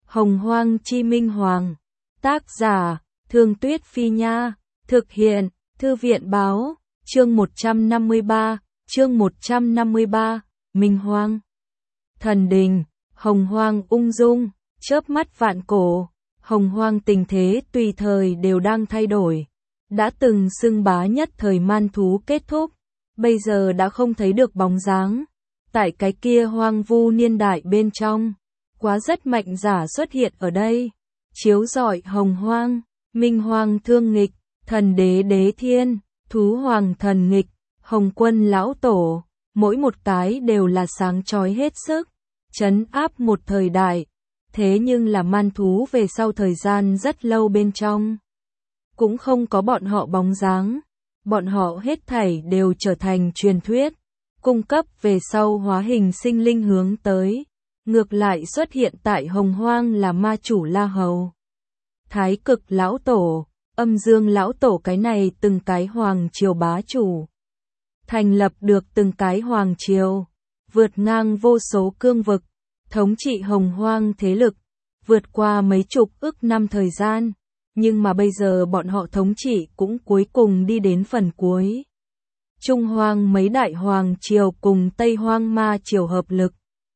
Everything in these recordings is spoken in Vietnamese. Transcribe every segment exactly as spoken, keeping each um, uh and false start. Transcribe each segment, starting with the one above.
Hồng Hoang Chi Minh Hoàng. Tác giả, Thương Tuyết Phi Nha. Thực hiện, Thư viện Báo. Chương một trăm năm mươi ba, chương một trăm năm mươi ba, Minh Hoang. Thần đình, Hồng Hoang ung dung, chớp mắt vạn cổ. Hồng Hoang tình thế tùy thời đều đang thay đổi. Đã từng xưng bá nhất thời man thú kết thúc, bây giờ đã không thấy được bóng dáng. Tại cái kia hoang vu niên đại bên trong, quá rất mạnh giả xuất hiện ở đây, chiếu rọi Hồng Hoang. Minh Hoang thương nghịch, thần đế đế thiên, thú hoàng thần nghịch, Hồng Quân lão tổ, mỗi một cái đều là sáng chói hết sức, trấn áp một thời đại. Thế nhưng là man thú về sau thời gian rất lâu bên trong, cũng không có bọn họ bóng dáng. Bọn họ hết thảy đều trở thành truyền thuyết, cung cấp về sau hóa hình sinh linh hướng tới. Ngược lại xuất hiện tại Hồng Hoang là ma chủ La Hầu, Thái Cực lão tổ, Âm Dương lão tổ, cái này từng cái hoàng triều bá chủ. Thành lập được từng cái hoàng triều, vượt ngang vô số cương vực, thống trị Hồng Hoang thế lực, vượt qua mấy chục ức năm thời gian. Nhưng mà bây giờ bọn họ thống trị cũng cuối cùng đi đến phần cuối. Trung Hoang mấy đại hoàng triều cùng Tây Hoang ma triều hợp lực,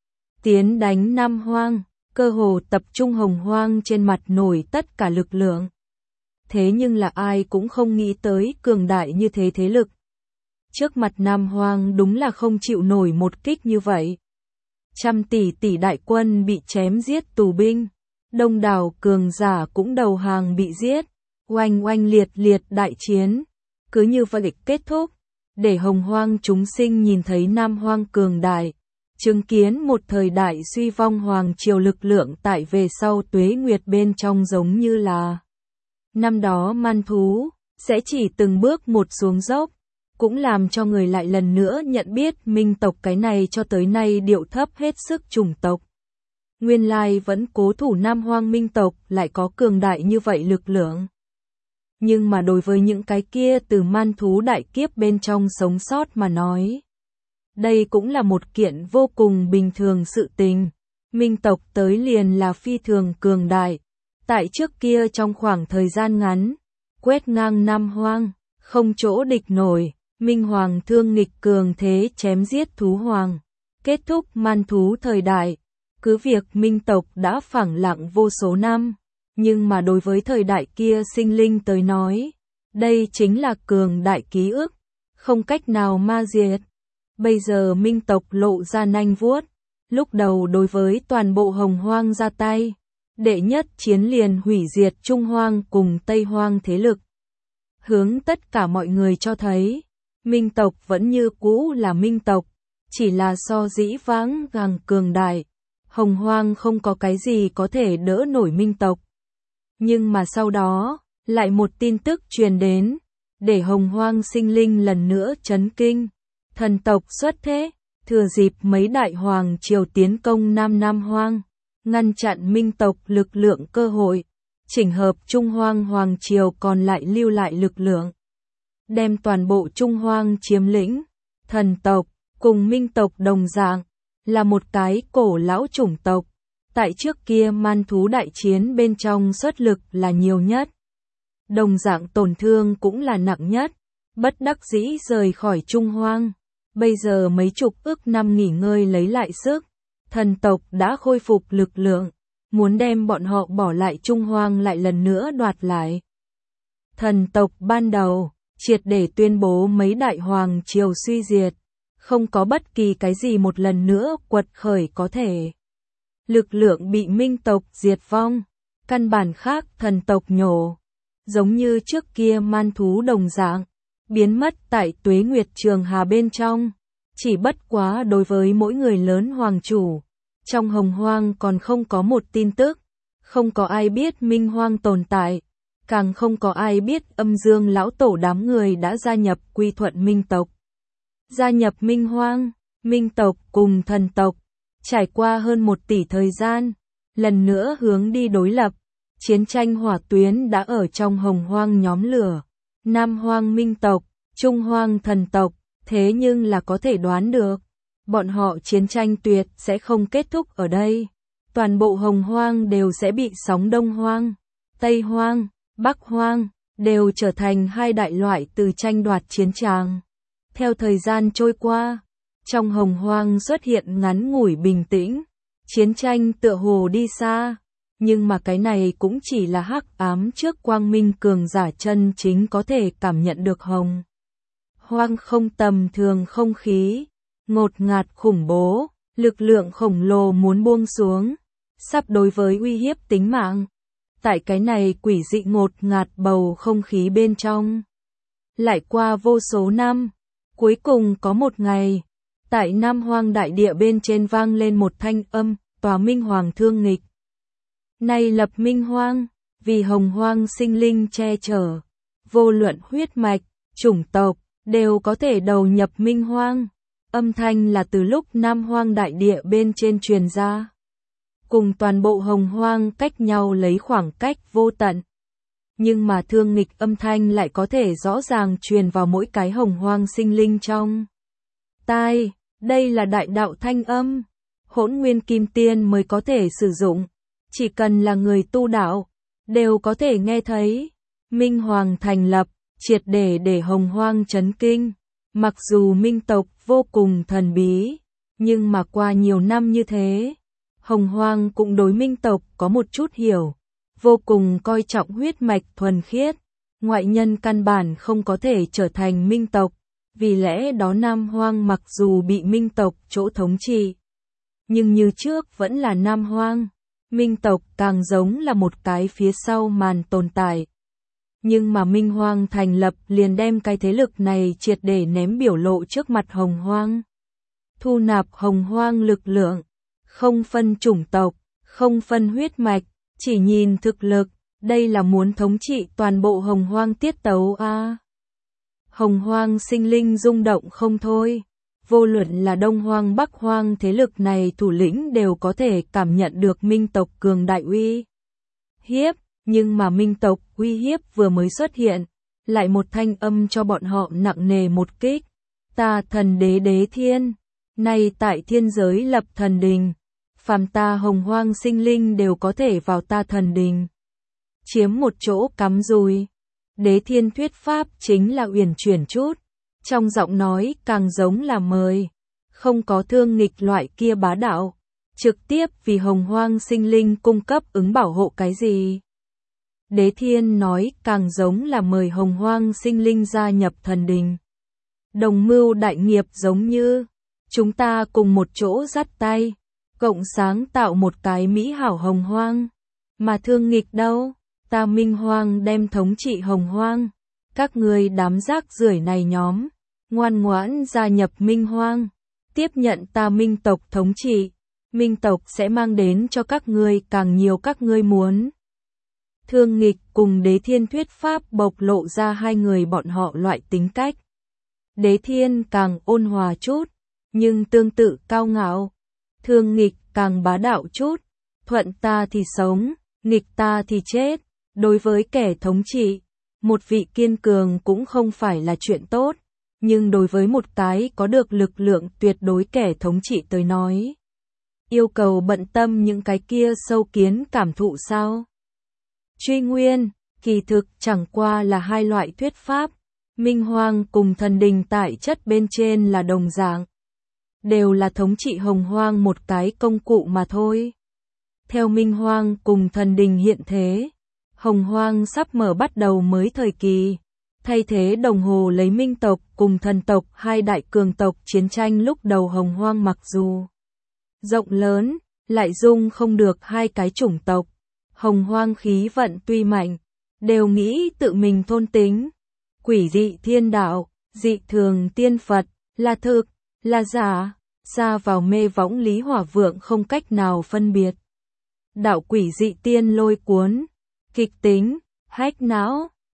tiến đánh Nam Hoang, cơ hồ tập trung Hồng Hoang trên mặt nổi tất cả lực lượng. Thế nhưng là ai cũng không nghĩ tới cường đại như thế thế lực. Trước mặt Nam Hoang đúng là không chịu nổi một kích như vậy. Trăm tỷ tỷ đại quân bị chém giết tù binh, đông đảo cường giả cũng đầu hàng bị giết, oanh oanh liệt liệt đại chiến, cứ như vậy kết thúc, để Hồng Hoang chúng sinh nhìn thấy Nam Hoang cường đại, chứng kiến một thời đại suy vong hoàng triều lực lượng tại về sau tuế nguyệt bên trong giống như là năm đó man thú, sẽ chỉ từng bước một xuống dốc, cũng làm cho người lại lần nữa nhận biết minh tộc cái này cho tới nay điệu thấp hết sức chủng tộc. Nguyên lai vẫn cố thủ Nam Hoang minh tộc lại có cường đại như vậy lực lượng. Nhưng mà đối với những cái kia từ man thú đại kiếp bên trong sống sót mà nói, đây cũng là một kiện vô cùng bình thường sự tình. Minh tộc tới liền là phi thường cường đại. Tại trước kia trong khoảng thời gian ngắn, quét ngang Nam Hoang, không chỗ địch nổi. Minh Hoàng thương nghịch cường thế chém giết thú hoàng, kết thúc man thú thời đại. Cứ việc minh tộc đã phẳng lặng vô số năm, nhưng mà đối với thời đại kia sinh linh tới nói, đây chính là cường đại ký ức, không cách nào ma diệt. Bây giờ minh tộc lộ ra nanh vuốt, lúc đầu đối với toàn bộ Hồng Hoang ra tay, đệ nhất chiến liền hủy diệt Trung Hoang cùng Tây Hoang thế lực. Hướng tất cả mọi người cho thấy, minh tộc vẫn như cũ là minh tộc, chỉ là so dĩ vãng càng cường đại. Hồng Hoang không có cái gì có thể đỡ nổi minh tộc. Nhưng mà sau đó, lại một tin tức truyền đến, để Hồng Hoang sinh linh lần nữa chấn kinh. Thần tộc xuất thế, thừa dịp mấy đại hoàng triều tiến công Nam Nam Hoang, ngăn chặn minh tộc lực lượng cơ hội, chỉnh hợp Trung Hoang hoàng triều còn lại lưu lại lực lượng, đem toàn bộ Trung Hoang chiếm lĩnh. Thần tộc, cùng minh tộc đồng dạng, là một cái cổ lão chủng tộc, tại trước kia man thú đại chiến bên trong xuất lực là nhiều nhất. Đồng dạng tổn thương cũng là nặng nhất, bất đắc dĩ rời khỏi Trung Hoang. Bây giờ mấy chục ức năm nghỉ ngơi lấy lại sức, thần tộc đã khôi phục lực lượng, muốn đem bọn họ bỏ lại Trung Hoang lại lần nữa đoạt lại. Thần tộc ban đầu, triệt để tuyên bố mấy đại hoàng triều suy diệt. Không có bất kỳ cái gì một lần nữa quật khởi có thể. Lực lượng bị minh tộc diệt vong, căn bản khác thần tộc nhổ. Giống như trước kia man thú đồng dạng, biến mất tại tuế nguyệt trường hà bên trong. Chỉ bất quá đối với mỗi người lớn hoàng chủ, trong Hồng Hoang còn không có một tin tức. Không có ai biết Minh Hoang tồn tại, càng không có ai biết Âm Dương lão tổ đám người đã gia nhập quy thuận minh tộc. Gia nhập Minh Hoang, minh tộc cùng thần tộc, trải qua hơn một tỷ thời gian, lần nữa hướng đi đối lập. Chiến tranh hỏa tuyến đã ở trong Hồng Hoang nhóm lửa, Nam Hoang minh tộc, Trung Hoang thần tộc, thế nhưng là có thể đoán được, bọn họ chiến tranh tuyệt sẽ không kết thúc ở đây. toàn bộ Hồng Hoang đều sẽ bị sóng Đông Hoang, Tây Hoang, Bắc Hoang, đều trở thành hai đại loại từ tranh đoạt chiến tràng. Theo thời gian trôi qua, trong Hồng Hoang xuất hiện ngắn ngủi bình tĩnh, chiến tranh tựa hồ đi xa, nhưng mà cái này cũng chỉ là hắc ám trước quang minh cường giả chân chính có thể cảm nhận được Hồng Hoang không tầm thường không khí, ngột ngạt khủng bố, lực lượng khổng lồ muốn buông xuống, sắp đối với uy hiếp tính mạng. Tại cái này quỷ dị ngột ngạt bầu không khí bên trong. Lại qua vô số năm, cuối cùng có một ngày, tại Nam Hoang đại địa bên trên vang lên một thanh âm, tòa Minh Hoàng thương nghịch. Này lập Minh Hoang, vì Hồng Hoang sinh linh che chở, vô luận huyết mạch, chủng tộc, đều có thể đầu nhập Minh Hoang. Âm thanh là từ lúc Nam Hoang đại địa bên trên truyền ra. Cùng toàn bộ Hồng Hoang cách nhau lấy khoảng cách vô tận. Nhưng mà thương nghịch âm thanh lại có thể rõ ràng truyền vào mỗi cái Hồng Hoang sinh linh trong tai. Đây là đại đạo thanh âm, Hỗn Nguyên Kim Tiên mới có thể sử dụng. Chỉ cần là người tu đạo, đều có thể nghe thấy. Minh Hoàng thành lập, triệt để để Hồng Hoang chấn kinh. Mặc dù Minh tộc vô cùng thần bí, nhưng mà qua nhiều năm như thế, Hồng Hoang cũng đối Minh tộc có một chút hiểu, vô cùng coi trọng huyết mạch thuần khiết, ngoại nhân căn bản không có thể trở thành Minh tộc, vì lẽ đó Nam Hoang mặc dù bị Minh tộc chỗ thống trị, nhưng như trước vẫn là Nam Hoang, Minh tộc càng giống là một cái phía sau màn tồn tại. Nhưng mà Minh Hoang thành lập liền đem cái thế lực này triệt để ném biểu lộ trước mặt Hồng Hoang. Thu nạp Hồng Hoang lực lượng, không phân chủng tộc, không phân huyết mạch, chỉ nhìn thực lực, đây là muốn thống trị toàn bộ Hồng Hoang tiết tấu a. À, Hồng Hoang sinh linh rung động không thôi, vô luận là Đông Hoang Bắc Hoang thế lực này thủ lĩnh đều có thể cảm nhận được Minh tộc cường đại uy hiếp. Nhưng mà Minh tộc uy hiếp vừa mới xuất hiện, lại một thanh âm cho bọn họ nặng nề một kích. Ta thần đế Đế Thiên, nay tại thiên giới lập thần đình, phàm ta Hồng Hoang sinh linh đều có thể vào ta thần đình, chiếm một chỗ cắm rùi. Đế Thiên thuyết pháp chính là uyển chuyển chút, trong giọng nói càng giống là mời, không có thương nghịch loại kia bá đạo, trực tiếp vì Hồng Hoang sinh linh cung cấp ứng bảo hộ cái gì. Đế Thiên nói càng giống là mời Hồng Hoang sinh linh gia nhập thần đình. Đồng mưu đại nghiệp giống như, chúng ta cùng một chỗ dắt tay, cộng sáng tạo một cái mỹ hảo Hồng Hoang. Mà thương nghịch đâu, ta Minh Hoang đem thống trị Hồng Hoang. Các người đám rác rưởi này nhóm, ngoan ngoãn gia nhập Minh Hoang, tiếp nhận ta Minh tộc thống trị. Minh tộc sẽ mang đến cho các ngươi càng nhiều các ngươi muốn. Thương nghịch cùng Đế Thiên thuyết pháp bộc lộ ra hai người bọn họ loại tính cách. Đế Thiên càng ôn hòa chút, nhưng tương tự cao ngạo. Thương nghịch càng bá đạo chút, thuận ta thì sống, nghịch ta thì chết. Đối với kẻ thống trị, một vị kiên cường cũng không phải là chuyện tốt, nhưng đối với một cái có được lực lượng tuyệt đối kẻ thống trị tới nói, yêu cầu bận tâm những cái kia sâu kiến cảm thụ sao? Truy nguyên, kỳ thực chẳng qua là hai loại thuyết pháp, Minh Hoang cùng thần đình tại chất bên trên là đồng dạng, đều là thống trị Hồng Hoang một cái công cụ mà thôi. Theo Minh Hoang cùng thần đình hiện thế, Hồng Hoang sắp mở bắt đầu mới thời kỳ, thay thế đồng hồ lấy Minh tộc cùng thần tộc hai đại cường tộc chiến tranh lúc đầu Hồng Hoang mặc dù rộng lớn, lại dung không được hai cái chủng tộc. Hồng Hoang khí vận tuy mạnh, đều nghĩ tự mình thôn tính. Quỷ dị thiên đạo, dị thường tiên Phật, là thực, là giả, ra vào mê võng Lý Hỏa Vượng không cách nào phân biệt. Đạo quỷ dị tiên lôi cuốn, kịch tính, hách não,